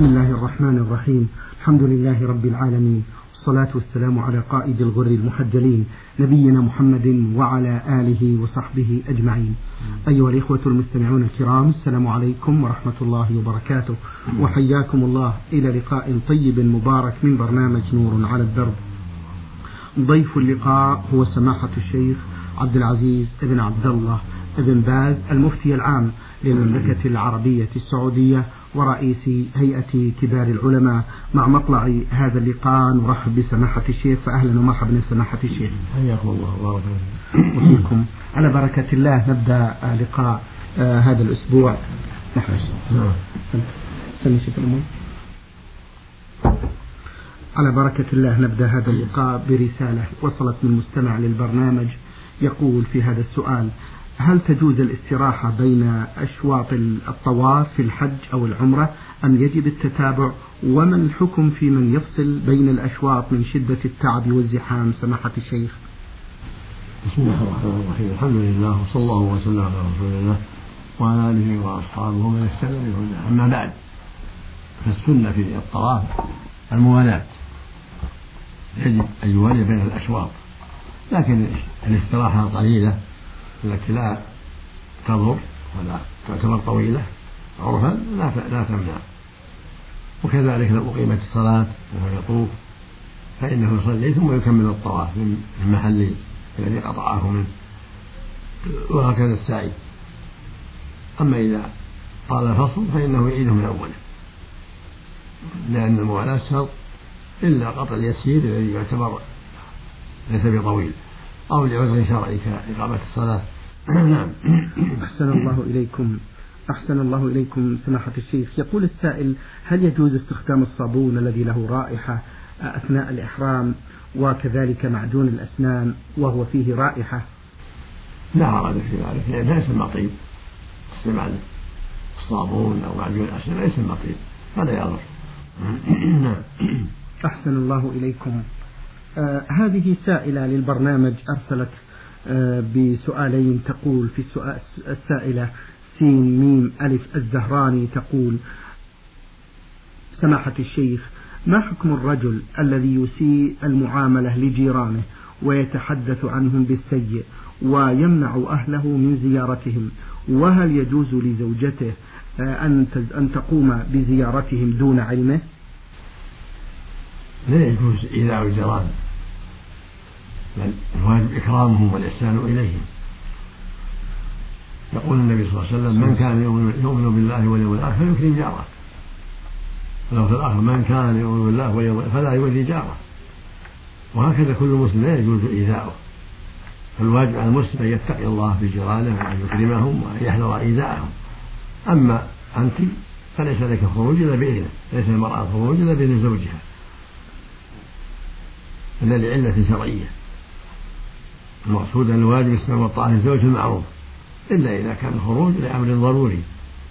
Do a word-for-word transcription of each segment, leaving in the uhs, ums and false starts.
بسم الله الرحمن الرحيم. الحمد لله رب العالمين، والصلاة والسلام على قائد الغر المحجلين نبينا محمد وعلى آله وصحبه أجمعين. أيها الإخوة المستمعون الكرام، السلام عليكم ورحمة الله وبركاته، وحياكم الله إلى لقاء طيب مبارك من برنامج نور على الدرب. ضيف اللقاء هو سماحة الشيخ عبد العزيز بن عبد الله بن باز، المفتي العام للمملكة العربية السعودية ورئيس هيئة كبار العلماء. مع مطلع هذا اللقاء نرحب بسماحة الشيخ، فأهلا ومرحبا سماحة الشيخ. حياكم الله وبارك وفيكم. على بركة الله نبدأ لقاء آه هذا الأسبوع. نحن سمي شيخ الأمور. على بركة الله نبدأ هذا اللقاء برسالة وصلت من مستمع للبرنامج يقول في هذا السؤال: هل تجوز الاستراحة بين أشواط الطواف في الحج أو العمرة أم يجب التتابع؟ وما الحكم في من يفصل بين الأشواط من شدة التعب والزحام سماحة الشيخ؟ بسم الله الرحمن الرحيم. الحمد لله وصلى الله وسلم على رسول الله وعلى آله وأصحابه ومن اهتدى بهداه. أما بعد، فالسنة في الطواف الموالاة، يجب أن يوالي بين الأشواط، لكن الاستراحة قليلة التي لا تضر ولا تعتبر طويلة عرفا لا لا تمنع. وكذلك لو أقيمت الصلاة وهو يطوف فإنه يصلي ثم يكمل الطواف من المحل الذي قطعه منه، وهكذا السعي. أما إذا طال الفصل فإنه يعيده من أوله، لأن الموالاة شرط إلا قطع اليسير الذي يعتبر ليس بطويل أو لعذر شرعي كإقامة الصلاة. نعم. أحسن الله إليكم. أحسن الله إليكم سماحة الشيخ. يقول السائل: هل يجوز استخدام الصابون الذي له رائحة أثناء الإحرام وكذلك معجون الأسنان وهو فيه رائحة؟ لا حرج في ذلك، لأنه ليس طيب. استعمال الصابون أو معجون الأسنان ليس طيب، هذا يضر. نعم. أحسن الله إليكم. آه هذه سائلة للبرنامج أرسلت آه بسؤالين. تقول في السؤال السائلة سين ميم ألف الزهراني تقول: سماحة الشيخ، ما حكم الرجل الذي يسيء المعاملة لجيرانه ويتحدث عنهم بالسيء ويمنع أهله من زيارتهم؟ وهل يجوز لزوجته آه أن أن تقوم بزيارتهم دون علمه؟ لا يجوز إيذاء الجيران، بل الواجب إكرامهم والإحسان إليهم. يقول النبي صلى الله عليه وسلم: من كان يؤمن بالله واليوم الآخر فليكرم جاره، ولو في الآخر من كان يؤمن بالله واليوم الآخر فلا يؤذي جاره. وهكذا كل مسلم لا يجوز إيذاؤه، فالواجب على المسلم أن يتقي الله بجيرانه وأن يكرمهم وأن يحذر إيذاءهم. أما أنت فليس لك خروج إلا بإذنه، ليس المرأة خروج إلا بإذن زوجها، إلا لعلة شرعية. المقصود أن الواجب السمع والطاعة للزوج المعروف، إلا إذا كان الخروج لأمر ضروري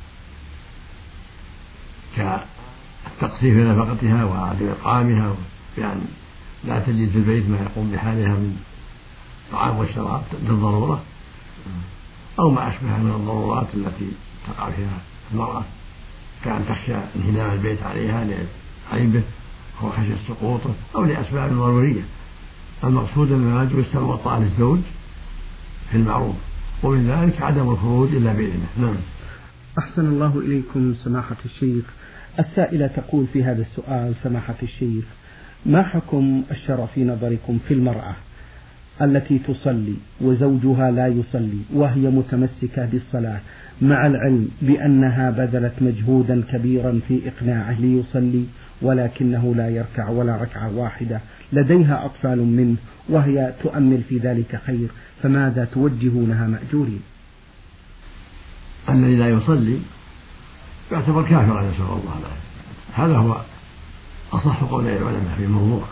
كالتقصير في نفقتها وعدم إطعامها، بأن لا تجد في البيت ما يقوم بحالها من طعام والشراب للضرورة، أو ما أشبه من الضرورات التي تقع فيها المرأة، كأن تخشى انهدام البيت عليها لعيبه أو خشية سقوطه أو لأسباب ضرورية. المقصود أن الواجب السمع والطاعة للزوج في المعروف، ومن ذلك عدم الخروج إلا بإذنه. نعم. أحسن الله إليكم سماحة الشيخ. السائلة تقول في هذا السؤال: سماحة الشيخ، ما حكم الشرع في نظركم في المرأة التي تصلي وزوجها لا يصلي وهي متمسكة بالصلاة، مع العلم بأنها بذلت مجهودا كبيرا في إقناعه ليصلي ولكنه لا يركع ولا ركعة واحدة، لديها أطفال منه وهي تؤمل في ذلك خير، فماذا توجهونها مأجورين؟ الذي لا يصلي يعتبر كافرا نسأل الله العافية، هذا هو أصح قول العلماء في الموضوع،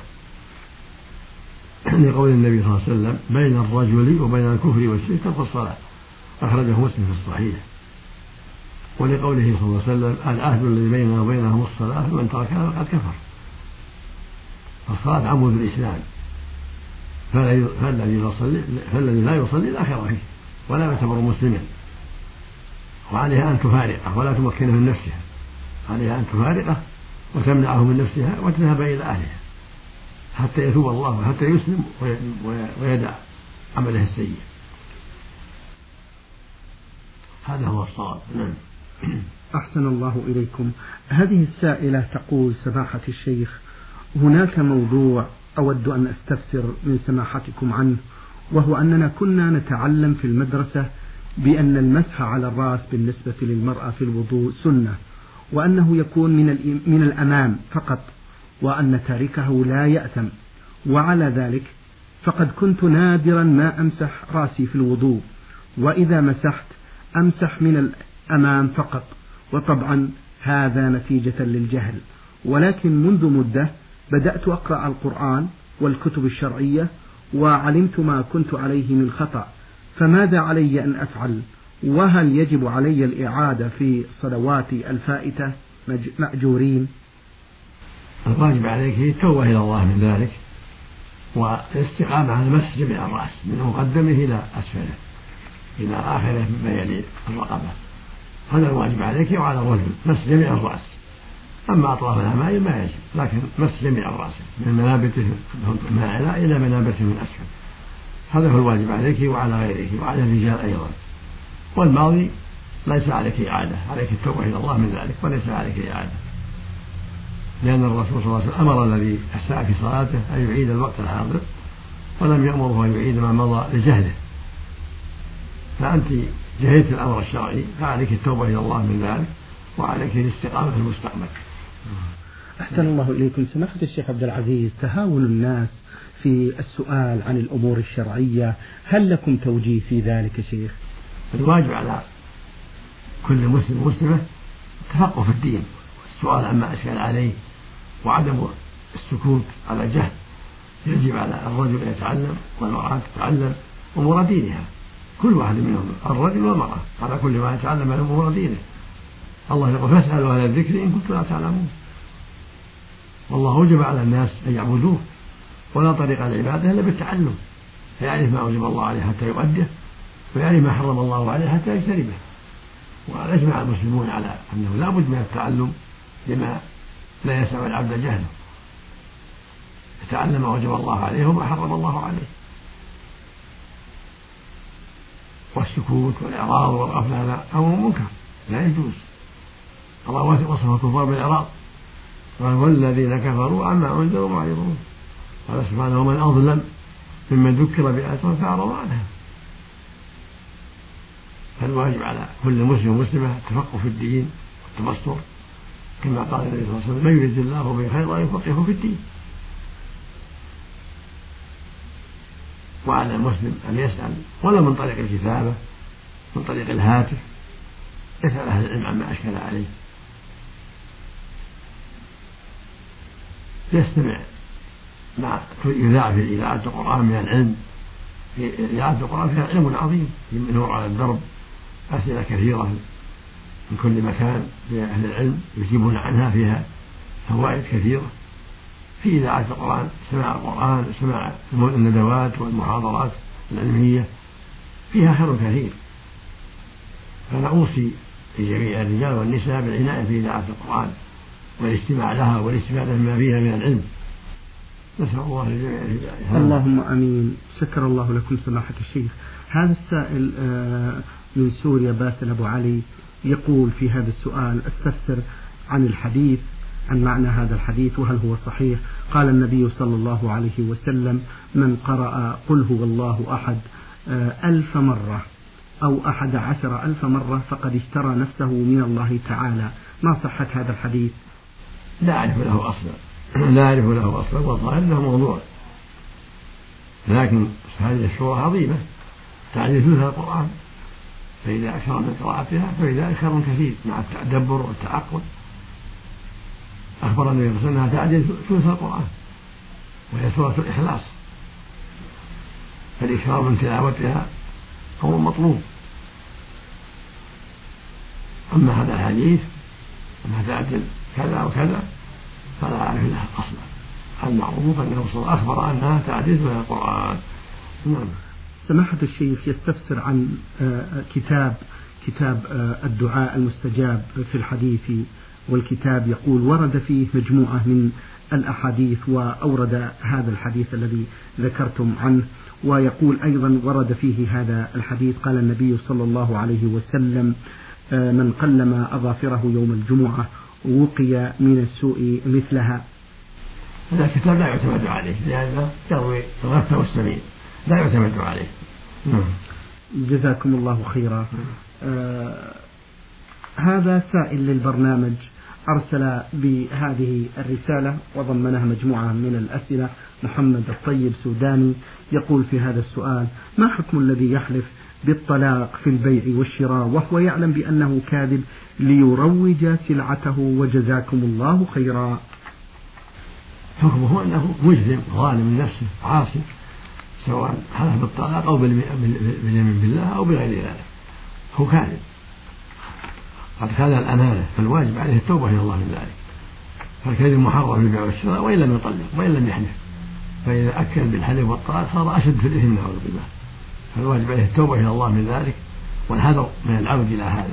لقول النبي صلى الله عليه وسلم: بين الرجل وبين الكفر والشرك ترك الصلاة، أخرجه مسلم في الصحيح. ولقوله صلى الله عليه وسلم: العهد الذي بيننا وبينهم الصلاة فمن تركها فقد كفر. فالصلاة عمود الإسلام، فالذي يصلي فالذي لا يصلي لا خير فيه ولا يعتبر مسلما، وعليها أن تفارقه ولا تمكنه من نفسها، عليها أن تفارقه وتمنعه من نفسها وتذهب إلى أهلها حتى يتوب الله وحتى يسلم ويدع عمله السيء. هذا هو الصواب. نعم. أحسن الله إليكم. هذه السائلة تقول: سماحة الشيخ، هناك موضوع أود أن أستفسر من سماحتكم عنه، وهو أننا كنا نتعلم في المدرسة بأن المسح على الرأس بالنسبة للمرأة في الوضوء سنة، وأنه يكون من من الأمام فقط، وأن تاركه لا يأثم. وعلى ذلك فقد كنت نادرا ما أمسح رأسي في الوضوء، وإذا مسحت أمسح من الأمام فقط، وطبعا هذا نتيجة للجهل. ولكن منذ مدة بدأت أقرأ القرآن والكتب الشرعية وعلمت ما كنت عليه من خطأ، فماذا علي أن أفعل؟ وهل يجب علي الإعادة في صلواتي الفائتة مأجورين؟ الواجب عليك التوبة إلى الله من ذلك، والاستقامة على مسح جميع الرأس من مقدمه إلى أسفله إلى آخره مما يلي الرقبة. هذا الواجب عليك وعلى الرجل مسح جميع الرأس. أما أطراف الأمائم ما يجب، لكن مسح جميع الرأس من منابته من أعلى إلى منابته من أسفل. هذا هو الواجب عليك وعلى غيره وعلى الرجال أيضا. والماضي ليس عليك إعادة، عليك التوبة إلى الله من ذلك، وليس عليك إعادة، لأن الرسول صلى الله عليه وسلم أمر الذي أساء في صلاته أن يعيد الوقت الحاضر، ولم يأمره أن يعيد ما مضى لجهله. فأنت جهلت الأمر الشرعي، فعليك التوبة إلى الله من ذلك، وعليك الاستقامة في المستقبل. أحسن الله إليكم. سماحة الشيخ عبد العزيز، تهاون الناس في السؤال عن الأمور الشرعية، هل لكم توجيه في ذلك شيخ؟ الواجب على كل مسلم مسلمة التفقه في الدين، السؤال عما أشكل عليه، وعدم السكوت على جهل. يجب على الرجل أن يتعلم والمرأة تتعلم أمور دينها، كل واحد منهم الرجل والمرأة على كل واحد يتعلم أمور دينه. الله يقول: فاسألوا أهل الذكر إن كنتم لا تعلمون. والله أوجب على الناس أن يعبدوه، ولا طريق العبادة إلا بالتعلم، فيعرف ما أوجب الله عليه حتى يؤديه، ويعرف ما حرم الله عليه حتى يجتنبه. وأجمع المسلمون على أنه لا بد من التعلم لما لا يسع العبد جهله، يتعلم ما وجب الله عليه وما حرم الله عليه. والسكوت والإعراض والغفلة هذا أمر منكر لا يجوز. الله وصف الكفار بالإعراض، قال: والذين كفروا عما أنذروا معرضون. قال سبحانه: ومن أظلم ممن ذكر بآيات فأعرض عنها. فالواجب على كل مسلم ومسلمة التفقه في الدين والتبصر، كما قال النبي صلى الله عليه وسلم: من يرد الله به خيرا يفقهه في الدين. وعلى المسلم أن يسأل، ولا من طريق الكتابة، من طريق الهاتف، يسأل أهل العلم عما أشكل عليه، يستمع مع يذاع في إذاعة القرآن من العلم. في إذاعة القرآن فيها علم عظيم، ينور على الدرب أسئلة كثيرة من كل مكان لأهل العلم يجيبون عنها، فيها فوائد كثيرة. في إذاعة القرآن سماع القرآن، سماع الندوات والمحاضرات العلمية فيها خير كثير. فأنا أوصي لجميع الرجال والنساء بالعناية في إذاعة القرآن والاستماع لها والاستفادة مما فيها من العلم. نسأل الله لجميع الهداية. اللهم آمين. شكر الله لكم سماحة الشيخ. هذا السائل من سوريا باسل أبو علي يقول في هذا السؤال: أستفسر عن الحديث، عن معنى هذا الحديث وهل هو صحيح. قال النبي صلى الله عليه وسلم: من قرأ قل هو الله أحد ألف مرة أو أحد عشر ألف مرة فقد اشترى نفسه من الله تعالى. ما صحة هذا الحديث؟ لا أعرف له أصلا، لا أعرف له أصلا، والظاهر أنه موضوع، لكن هذه السورة عظيمة تعديل ثلث القرآن، فإذا أكثر من قراءتها فإذا خير كثير مع التدبر والتعقل. أخبر النبي صلى الله عليه وسلم أنها تعديل ثلث القرآن، وهي سورة الإخلاص، فالإكثار من تلاوتها أمر مطلوب. أما هذا الحديث أنها تعدل كذا وكذا فلا أعرف لها أصلا. المعروف أنه صلى الله عليه وسلم أخبر أنها تعديل من القرآن. نعم. سماحة الشيخ يستفسر عن كتاب كتاب الدعاء المستجاب في الحديث والكتاب يقول ورد فيه مجموعة من الأحاديث، وأورد هذا الحديث الذي ذكرتم عنه، ويقول أيضا ورد فيه هذا الحديث قال النبي صلى الله عليه وسلم من قلم أظافره يوم الجمعة وقي من السوء مثلها. هذا الكتاب لا يعتمد عليه لأنه يروي الغث والسمين، لا يعتمد عليه. جزاكم الله خيرا. آه هذا سائل للبرنامج أرسل بهذه الرسالة وضمنها مجموعة من الأسئلة، محمد الطيب سوداني، يقول في هذا السؤال: ما حكم الذي يحلف بالطلاق في البيع والشراء وهو يعلم بأنه كاذب ليروج سلعته؟ وجزاكم الله خيرا. حكمه أنه مجرم ظالم لنفسه عاصي، سواء حلف بالطلاق أو باليمين بالله أو بغير ذلك، هو كاذب قد كان الأمانة، فالواجب عليه التوبة إلى الله من ذلك. فالكذب محرم في البيع والشراء وإن لم يطلق وإن لم يحلف، فإذا أكل بالحلف والطلاق صار أشد في الإثم نعوذ بالله. فالواجب عليه التوبة إلى الله من ذلك والحذر من العود إلى هذا.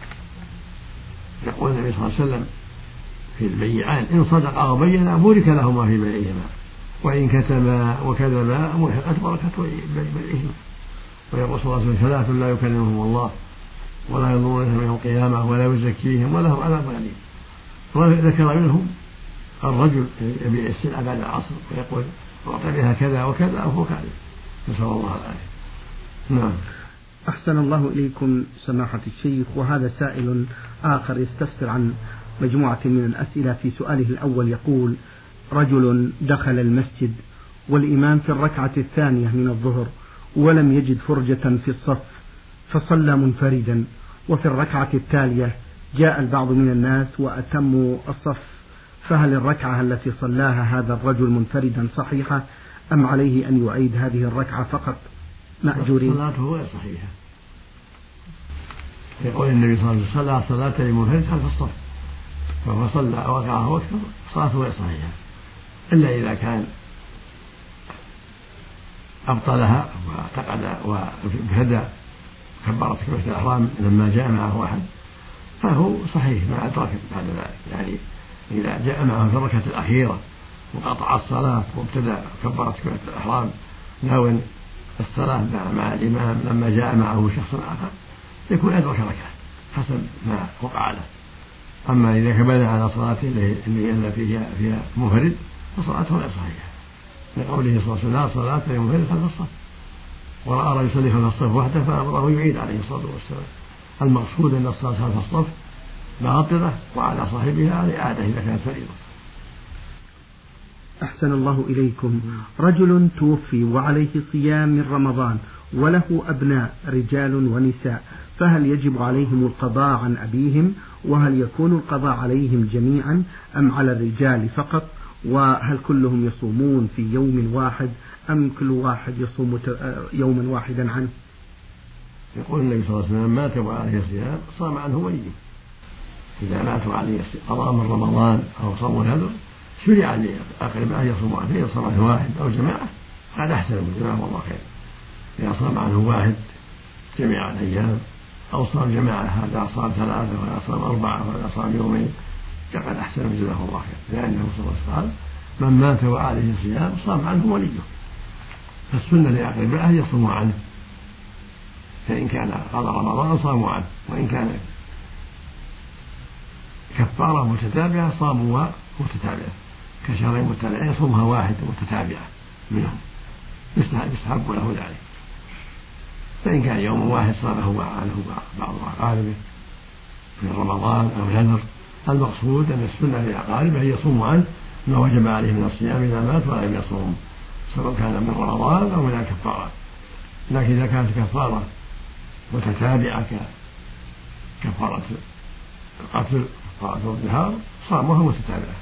يقول النبي صلى الله عليه وسلم في البيعان: إن صدقا وبينا بورك لهما في بيعهما، وإن كتما وكذبا محقت بركة بيعهما. ويقول صلى الله عليه وسلم: ثلاث لا يكلمهم الله ولا ينظرون إليهم يوم القيامة ولا يزكيهم ولهم عذاب أليم. وذكر منهم الرجل يبيع السلعة بعد العصر ويقول: أعطى بها كذا وكذا وهو كاذب، نسأل الله العافية. نعم. أحسن الله إليكم سماحة الشيخ. وهذا سائل آخر يستفسر عن مجموعة من الأسئلة. في سؤاله الأول يقول: رجل دخل المسجد والإمام في الركعة الثانية من الظهر ولم يجد فرجة في الصف فصلى منفردا، وفي الركعة التالية جاء البعض من الناس وأتموا الصف، فهل الركعة التي صلاها هذا الرجل منفردا صحيحة أم عليه أن يعيد هذه الركعة فقط مأجورين؟ صلاته غير صحيحة. يقول النبي صلى الله عليه وسلم: صلاة لمنفرد خلف الصف، فهو صلى ركعة واكثر صلاته غير صحيحة، إلا إذا كان أبطلها واعتقد وابتدى كبرت كبيرة الإحرام لما جاء معه أحد فهو صحيح مع أدرك بعد ذلك. يعني إذا جاء معه في الركعة الأخيرة وقطع الصلاة وابتدى كبرت كبيرة الإحرام ناوٍ الصلاة مع الإمام لما جاء معه شخص آخر يكون أدرك ركعة حسب ما وقع له. أما إذا كبر على صلاته اللي فيها فيها منفرد فصلاته غير صحيحة، لقوله صلى الله عليه وسلم: لا صلاة لمنفرد خلف الصف، ورأى رجل يصلي خلف الصف وحده فأمره يعيد عليه الصلاة والسلام. المقصود أن الصلاة خلف الصف باطلة وعلى صاحبها الإعادة إذا كانت فريضة. أحسن الله إليكم. رجل توفي وعليه صيام من رمضان وله أبناء رجال ونساء، فهل يجب عليهم القضاء عن أبيهم؟ وهل يكون القضاء عليهم جميعا أم على الرجال فقط؟ وهل كلهم يصومون في يوم واحد أم كل واحد يصوم يوما واحدا عنه؟ يقول النبي صلى الله عليه وسلم: مات وعليه صيام صام عنه وليه. إذا مات وعليه قضاء من رمضان أو صوم نذر شرع لأقرب أن يصوم عنه، إذا صام عنه واحد أو جماعة هذا أحسن من جزاه الله خير. إذا صام عنه واحد جميع الأيام أو صام جماعة، هذا صام ثلاثة وهذا صام أربعة وهذا صام يومين، فقد أحسن من جزاه الله خير، لأنه صلى الله عليه وسلم: من مات وعليه صيام صام عنه وليه. فالسنة لأقربائه يصوموا عنه، فإن كان قضى رمضان صاموا عنه، وإن كان كفارة متتابعة صاموا متتابعة كشهرين متتابعين يصومها واحدة متتابعة منهم، يستحب له ذلك. فإن كان يوم واحد صامه عنه بعض أقاربه من رمضان أو نذر، المقصود أن السنة لأقاربه يصوموا عنه ما وجب عليه من الصيام إذا مات ولم يصوم، سواء كان من رمضان أو من الكفارات. لكن إذا كانت كفارة متتابعة كفارة القتل كفارة الظهار صامها متتابعة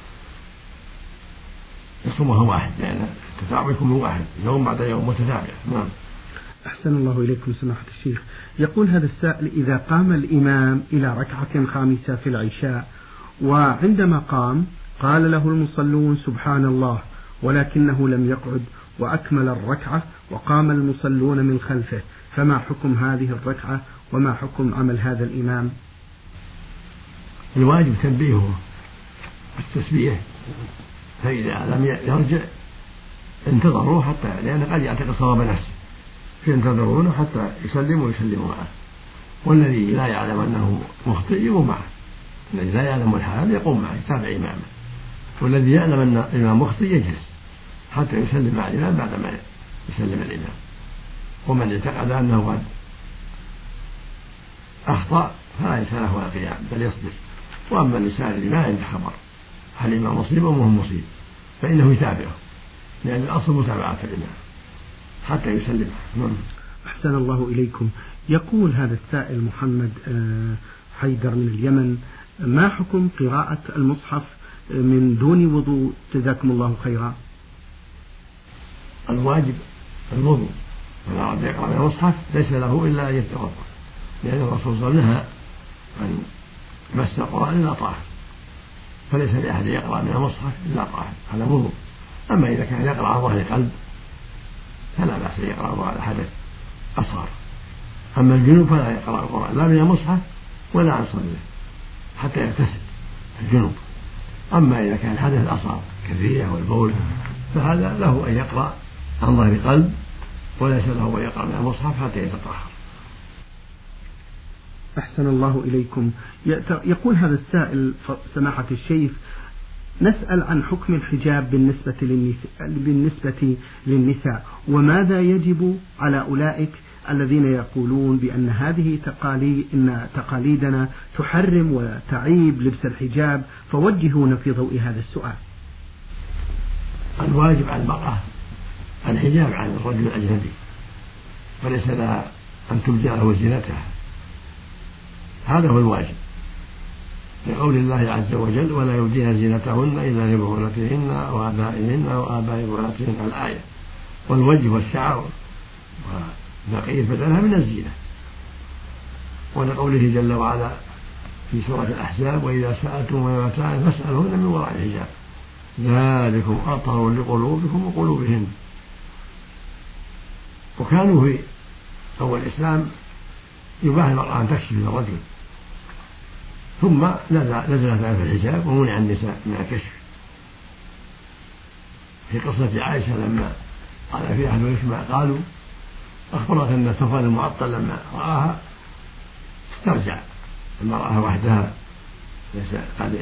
يصومها واحد، لأن التتابع يكون واحد يوم بعد يوم متتابع. نعم. أحسن الله إليكم سماحة الشيخ. يقول هذا السائل: إذا قام الإمام إلى ركعة خامسة في العشاء وعندما قام قال له المصلون سبحان الله، ولكنه لم يقعد وأكمل الركعة وقام المصلون من خلفه، فما حكم هذه الركعة وما حكم عمل هذا الإمام؟ الواجب تنبيهه بالتسبيح، فإذا لم يرجع انتظروا حتى، لأن قد يعتقد صواب نفسه فينتظرونه حتى يسلم ويسلموا معه. والذي لا يعلم أنه مخطئ يقوم معه، الذي لا يعلم الحال يقوم معه يتابع إمامه، والذي يعلم أن الإمام مخطئ يجلس حتى يسلم مع الإمام بعدما يسلم الإمام. ومن اعتقد أنه قد أخطأ فلا ليس له القيام بل يصبر. وأما الإنسان الذي ما عنده خبر هل الإمام مصيب أو مهم مصيب فإنه يتابعه، لأن الأصل متابعة الإمام حتى يسلم. أحسن الله إليكم. يقول هذا السائل محمد حيدر من اليمن: ما حكم قراءة المصحف من دون وضوء؟ جزاكم الله خيرا. الواجب الوضوء، من أراد يقرأ من المصحف ليس له إلا أن يتوضأ، لأن الرسول صلى الله عليه وسلم نهى عن مس القرآن إلا طاهر، فليس لأحد يقرأ من المصحف إلا طاهر، هذا وضوء. أما إذا كان يقرأ على ظهر قلب فلا بأس يقرأ على حدث أصغر. أما الجنوب فلا يقرأ القرآن لا من المصحف ولا عن صدره حتى يغتسل الجنوب. أما إذا كان حدث أصغر كالريح والبول فهذا له أن يقرأ عن ظهر قلب، وليس له أن يقرأ من المصحف حتى يتطهر. أحسن الله إليكم. يقول هذا السائل: سماحة الشيخ، نسأل عن حكم الحجاب بالنسبة للنساء, بالنسبة للنساء وماذا يجب على أولئك الذين يقولون بأن هذه تقاليد إن تقاليدنا تحرم وتعيب لبس الحجاب، فوجهونا في ضوء هذا السؤال. الواجب على المرأة الحجاب عن الرجل الأجنبي، وليس لها أن تبدي له زينتها، هذا هو الواجب، لقول الله عز وجل: ولا يبدين زينتهن إلا لبعولتهن وآبائهن وآباء بعولتهن، الآية. والوجه والشعر وبقية بدنها من الزينة. ولقوله جل وعلا في سورة الأحزاب: وإذا سألتم متاعا فاسألوهن من وراء الحجاب ذلكم أطهر لقلوبكم وقلوبهن. وكانوا في أول الإسلام يباح المرأة أن تكشف للرجل، ثم نزلت في الحجاب ومنع النساء من الكشف. في قصة عائشة لما قال فيها أهل الإسماء قالوا أخبرت أن صفوان المعطل لما رآها استرجع، لما رآها وحدها قد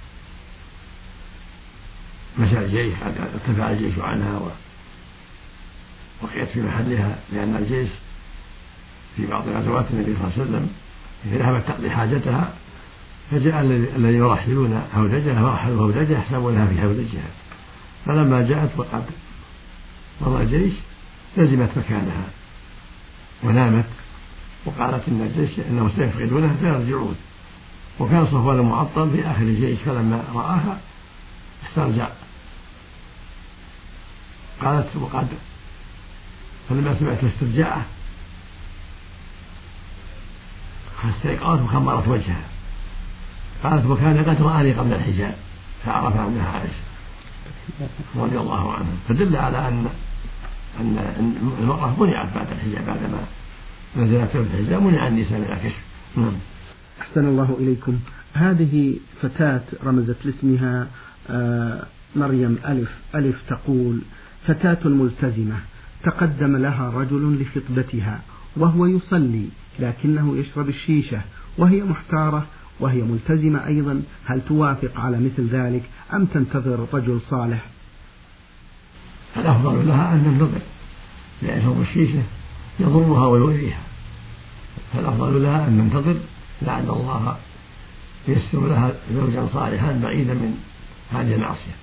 مشى الجيش، قد ارتفع الجيش عنها وبقيت في محلها، لأن الجيش في بعض غزوات النبي صلى الله عليه وسلم إذا ذهبت تقضي حاجتها فجاء الذين يرحلون هودجها فرحلوا هودجها حسبوا لها في هودجها، فلما جاءت وقد مضى الجيش لزمت مكانها ونامت، وقالت إن الجيش إنهم سيفقدونها فيرجعون. وكان صفوان المعطل في آخر الجيش، فلما رآها استرجع. قالت وقد فلما سمعت استرجاعه استيقظت وخمرت وجهها، قالت وكان قد رآني قبل الحجاب فعرف أنها عائشة رضي الله عنها. فدل على أن أن المرأة منعت بعد الحجاب، بعدما نزلت في الحجاب منع النساء من الكشف. نعم. أحسن الله إليكم. هذه فتاة رمزت لاسمها مريم ألف ألف تقول: فتاة ملتزمة تقدم لها رجل لخطبتها وهو يصلي لكنه يشرب الشيشة وهي محتارة وهي ملتزمة أيضا، هل توافق على مثل ذلك أم تنتظر رجل صالح؟ الأفضل لها أن تنتظر، لأن شرب الشيشة يضرها ويؤذيها، فالأفضل لها أن تنتظر لعل الله ييسر لها زوجا صالحا بعيدا من هذه المعصية.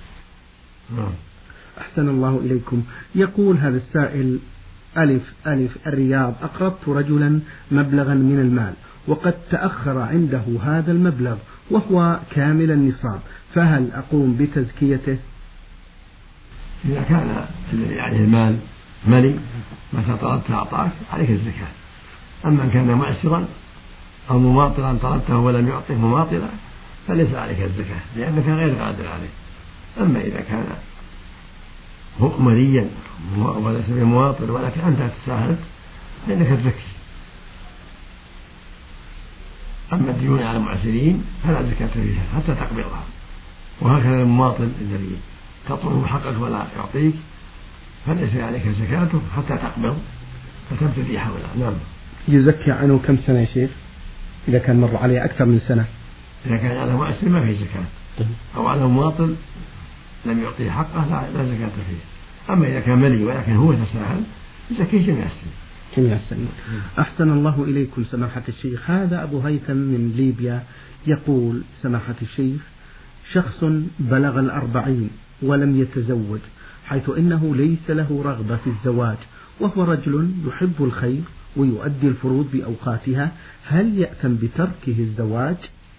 أحسن الله إليكم. يقول هذا السائل: ألف ألف الرياض، أقرضت رجلا مبلغا من المال وقد تأخر عنده هذا المبلغ وهو كامل النصاب، فهل أقوم بتزكيته؟ إذا كان الذي عليه المال ملي متى طلبت أعطاك عليك الزكاة. أما إن كان معسرا أو مماطلا طلبته ولم يعطه مماطلا فليس عليك الزكاة، لأنك غير قادر عليه. أما إذا كان مليا وليس بمواطن ولكن أنت تساهلت فإنك تزكي. أما الديون على المعسرين فلا زكاة فيها حتى تقبضها. وهكذا المماطل الذي تطلب حقك ولا يعطيك فليس عليك زكاته حتى تقبض فتبتدي حوله. نعم. يزكي عنه كم سنة يا شيخ إذا كان مر عليه أكثر من سنة؟ إذا كان على معسر ما فيه زكاة، أو على مماطل لم يعطيه حقه لا زكاة فيه. أما إذا كان ملي ولكن هو تساهل يزكي جميع السنين. جميع السنين. أحسن الله إليكم سماحة الشيخ. هذا أبو هيثم من ليبيا يقول سماحة الشيخ: شخص بلغ الأربعين ولم يتزوج، حيث إنه ليس له رغبة في الزواج، وهو رجل يحب الخير ويؤدي الفروض بأوقاتها، هل يأثم بتركه الزواج؟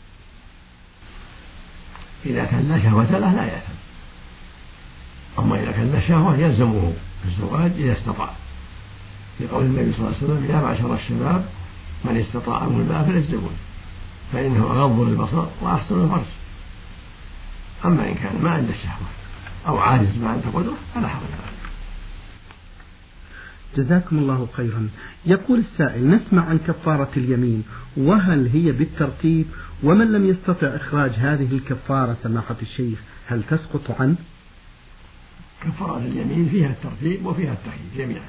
إذا كان لا شهوة له لا يأثم، أما إذا كان لا شهوة يلزمه الزواج إذا استطاع، لقول النبي صلى الله عليه وسلم: يا معشر الشباب من استطاع منكم الباء فليتزوج فإنه أغض للبصر وأحسن الفرج. أما إن كان ما عنده الشهوة أو عاجز ما عنده قدرة فلا حرج عليه. جزاكم الله خيرا. يقول السائل: نسمع عن كفارة اليمين، وهل هي بالترتيب؟ ومن لم يستطع إخراج هذه الكفارة سماحة الشيخ هل تسقط عنه؟ كفارة اليمين فيها الترتيب وفيها التخيير جميعا.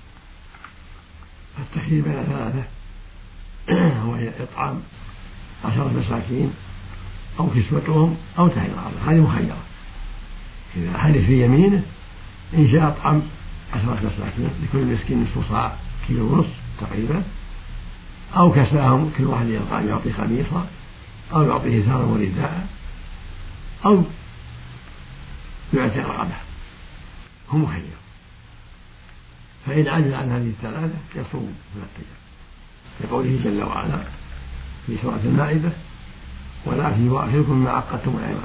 التخيير بين ثلاثة هو إطعام عشرة مساكين أو كسوتهم أو تحرير رقبة، هذه مخيرة. إذا حلف في يمينه إن شاء أطعم عشرة مساكين لكل مسكين نصف صاع كيلو ونصف تقريبا، أو كساهم كل واحد يلقى يعطي خميصة أو يعطيه إزارا ورداء أو يعطي رقبة، هو مخير. فإن عجز عن هذه الثلاثة يصوم من الأيام، لقوله جل وعلا في سورة المائدة: ولكن يؤاخذكم بما عقدتم الأيمان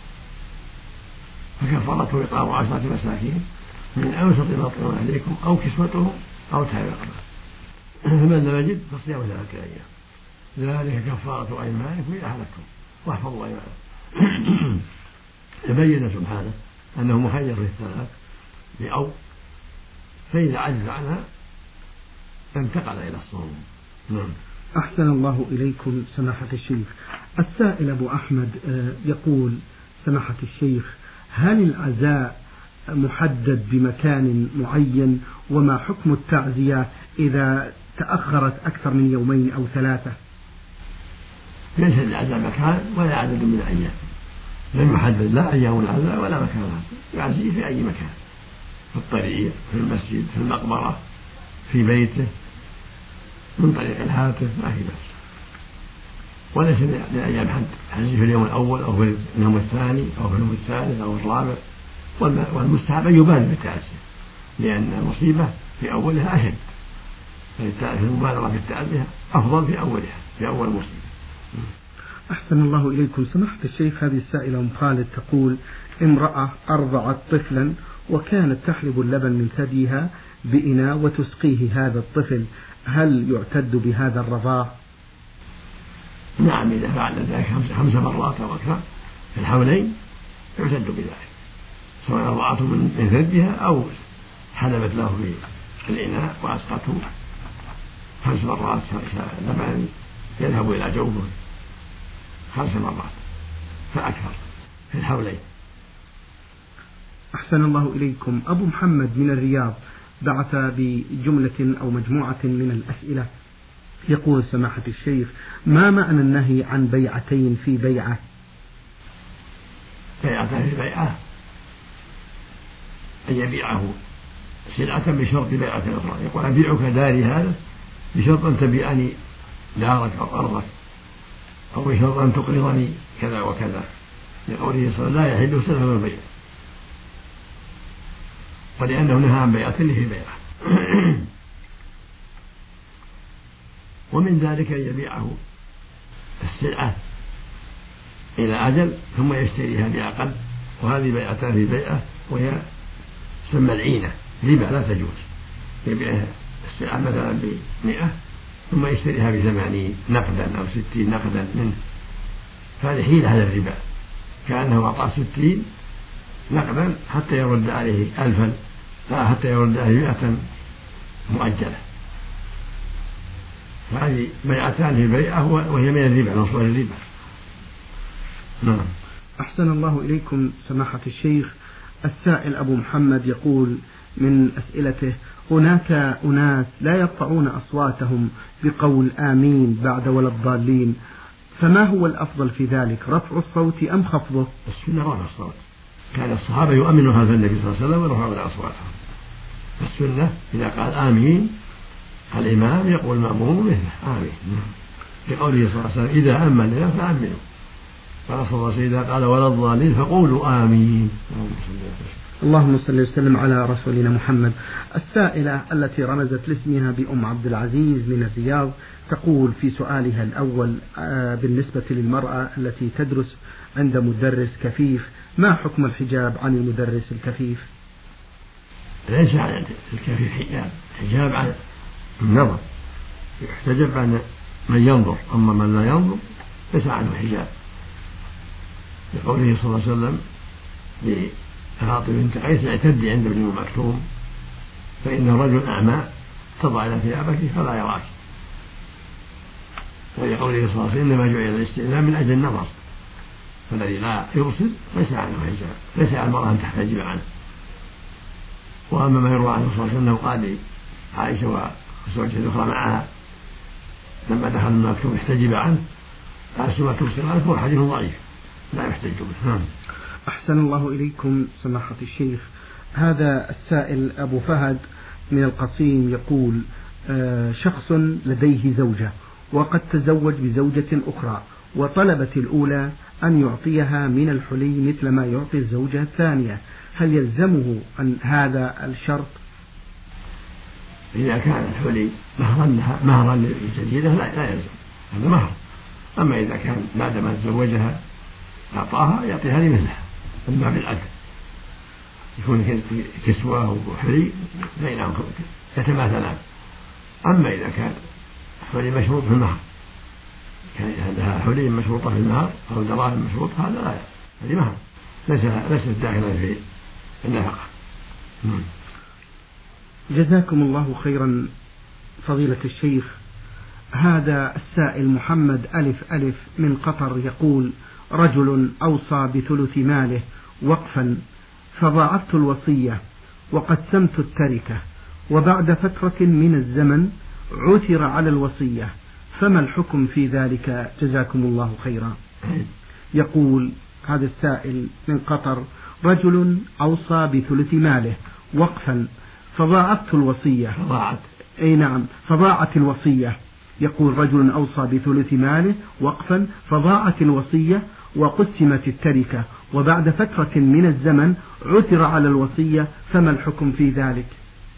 فكفارته إطعام عشرة مساكين من أوسط ما تطعمون أهليكم أو كسوتهم أو تحرير رقبة، فمن لم يجد فصيام ثلاثة أيام ذلك كفارة أيمانكم إذا حلفتم واحفظوا أيمانكم. تبين سبحانه أنه مخير في الثلاث بأو، فإذا عجز عنها انتقل إلى الصوم. نعم. أحسن الله إليكم سماحة الشيخ. السائل أبو أحمد يقول: سماحة الشيخ، هل العزاء محدد بمكان معين؟ وما حكم التعزية إذا تأخرت أكثر من يومين أو ثلاثة؟ ليس للعزاء مكان ولا عدد من الأيام، لم يحدد لا أيام العزاء ولا مكان، يعزيه في أي مكان، في الطريق، في المسجد، في المقبرة، في بيته، من طريق الهاتف، ما في بأس. وليس لأيام حد، يعزيه في اليوم الأول أو في اليوم الثاني أو في اليوم الثالث أو الرابع. والمستحب أن يبالغ بالتعزية، لأن المصيبة في أولها أشد، فالمبالغة في التعزية أفضل في أولها، في أول مصيبة. أحسن الله إليكم سماحة الشيخ. هذه السائلة أم خالد تقول: امرأة أرضعت طفلا وكانت تحلب اللبن من ثديها بإناء وتسقيه هذا الطفل، هل يعتد بهذا الرضاع؟ نعم، إذا فعل ذلك خمس مرات أو أكثر في الحولين يعتد بذلك، سواء رضعته من ثديها أو حلبت له في الإناء وأسقته خمس مرات لبن يذهب إلى جوفه خمس مرات فأكثر في الحولين. أحسن الله إليكم. أبو محمد من الرياض بعث بجملة أو مجموعة من الأسئلة، يقول: سماحة الشيخ، ما معنى النهي عن بيعتين في بيعة؟ بيعتين في بيعة أن يبيعه سلعة بشرط بيعة أخرى، يقول: أبيعك داري هذا بشرط أن تبيعني دارك أو أرضك، أو بشرط أن تقرضني كذا وكذا، لقوله صلى الله عليه وسلم: لا يحل سلف البيع، ولأنه نهى عن بيعة في بيعة. ومن ذلك أن يبيعه السلعة إلى أجل ثم يشتريها بأقل، وهذه بيعتان في بيعة، وهي تسمى العينة، ربا لا تجوز. يبيع السلعة مثلا بمئة ثم يشتريها بثمانين نقدا أو ستين نقدا منه، فهذه حيلة على الربا، كأنه أعطاه ستين نقدا حتى يرد عليه ألفا، لا حتى يرد عليه مئة مؤجلة. فهذه بيعتان في بيعة وهي من الربا، نصف الربا. نعم. أحسن الله إليكم سماحة الشيخ. السائل أبو محمد يقول من أسئلته: هناك أناس لا يرفعون أصواتهم بقول آمين بعد ولا الضالين، فما هو الأفضل في ذلك، رفع الصوت أم خفضه؟ السنة رفع الصوت، كان الصحابة يؤمنون هذا النبي صلى الله عليه وسلم ويرفعون أصواتهم. السنة إذا قال آمين الإمام يقول المأموم مثله آمين، لقوله صلى الله عليه وسلم: إذا أمن لنا فأمنوا. قال صلى الله عليه وسلم: إذا قال ولا الضالين فقولوا آمين. اللهم صل وسلم على رسولنا محمد. السائلة التي رمزت لاسمها بأم عبد العزيز من الرياض تقول في سؤالها الأول بالنسبة للمرأة التي تدرس عند مدرس كفيف: ما حكم الحجاب عن المدرس الكفيف؟ ليس عن الكفيف حجاب، حجاب عن النظر، يحتجب عن من ينظر، أما من لا ينظر ليس عنه حجاب، لقوله صلى الله عليه وسلم لفاطمة بنت قيس: اعتدي عند ابن مكتوم فإن الرجل أعمى تضعن ثيابك فلا يراك. ولقوله صلى الله عليه وسلم: إنما جعل الاستئذان من أجل النظر، فالذي لا يبصر ليس عنه حجاب، ليس على المرأة أن تحتجب عنه. وأما ما يروى عنه صلى الله عليه وسلم قال عائشة وزوجته الأخرى معها لما دخل ابن مكتوم احتجب عنه قال: ما تبصر عنه، هو حديث ضعيف لا يحتج به. أحسن الله إليكم سماحة الشيخ. هذا السائل أبو فهد من القصيم يقول: شخص لديه زوجة وقد تزوج بزوجة أخرى، وطلبت الأولى أن يعطيها من الحلي مثل ما يعطي الزوجة الثانية، هل يلزمه أن هذا الشرط؟ إذا كان الحلي مهرا مهرا للجديدة لا لا يلزم، هذا مهر. أما إذا كان بعدما تزوجها أعطاها يعطيها لمثلها من باب العدل، يكون كسوة وحلي بينهم يتماثلان. أما إذا كان حلي مشروط في المهر، كان عندها حلي مشروطة في المهر أو دراهم مشروطة، هذا لا، هذه مهر ليس ليست داخلا في النفقة. جزاكم الله خيرا فضيلة الشيخ. هذا السائل محمد ألف ألف من قطر يقول: رجل أوصى بثلث ماله وقفا فضاعفت الوصية وقسمت التركة، وبعد فترة من الزمن عثر على الوصية، فما الحكم في ذلك جزاكم الله خيرا؟ يقول هذا السائل من قطر: رجل أوصى بثلث ماله وقفا فضاعفت الوصية فضاعت أي نعم فضاعت الوصية. يقول: رجل أوصى بثلث ماله وقفا فضاعت الوصية وقسمت التركة، وبعد فترة من الزمن عثر على الوصية، فما الحكم في ذلك؟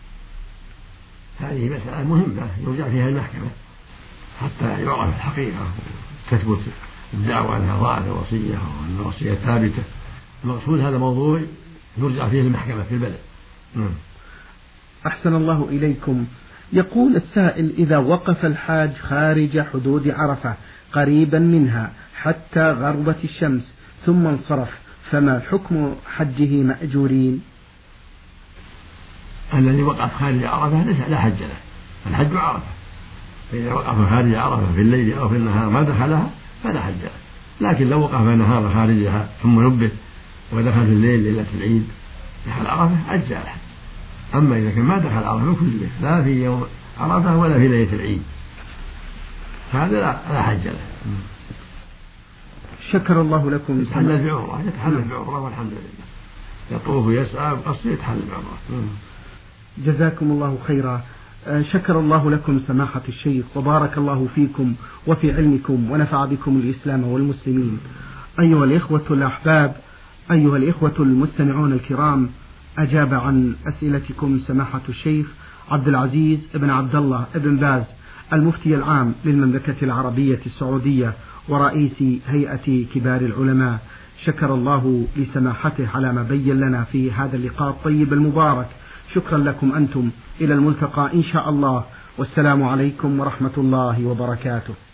هذه مسألة مهمة يرجع فيها المحكمة حتى يعرف الحقيقة، تثبت الدعوة أنها ضاعت الوصية وأن الوصية ثابتة. المقصود هذا موضوع يرجع فيه المحكمة في البلد. أحسن الله إليكم. يقول السائل: إذا وقف الحاج خارج حدود عرفة قريبا منها حتى غربت الشمس ثم انصرف، فما حكم حجه مأجورين؟ الذي وقف خارج عرفة ليس لا حج له، الحج عرفة، فإذا وقف خارج عرفة في الليل أو في النهار ما دخلها فلا حج له، لكن لو وقف نهار خارجها ثم نبه ودخل في الليل ليلة العيد دخل عرفة أجزاء الحج. أما إذا كان ما دخل عرفة كله لا في يوم عرفة ولا في ليلة العيد فهذا لا حج له. شكر الله لكم. يتحلل بعمرة، يتحلل بعمرة والحمد لله، يطوف يسعى وقصد يتحلل بعمرة. جزاكم الله خيرا. شكر الله لكم سماحة الشيخ، وبارك الله فيكم وفي علمكم، ونفع بكم الإسلام والمسلمين. أيها الإخوة الأحباب، أيها الإخوة المستمعون الكرام، أجاب عن أسئلتكم سماحة الشيخ عبد العزيز بن عبد الله بن باز المفتي العام للمملكة العربية السعودية ورئيس هيئة كبار العلماء. شكر الله لسماحته على ما بين لنا في هذا اللقاء الطيب المبارك. شكرا لكم أنتم، إلى الملتقى إن شاء الله، والسلام عليكم ورحمة الله وبركاته.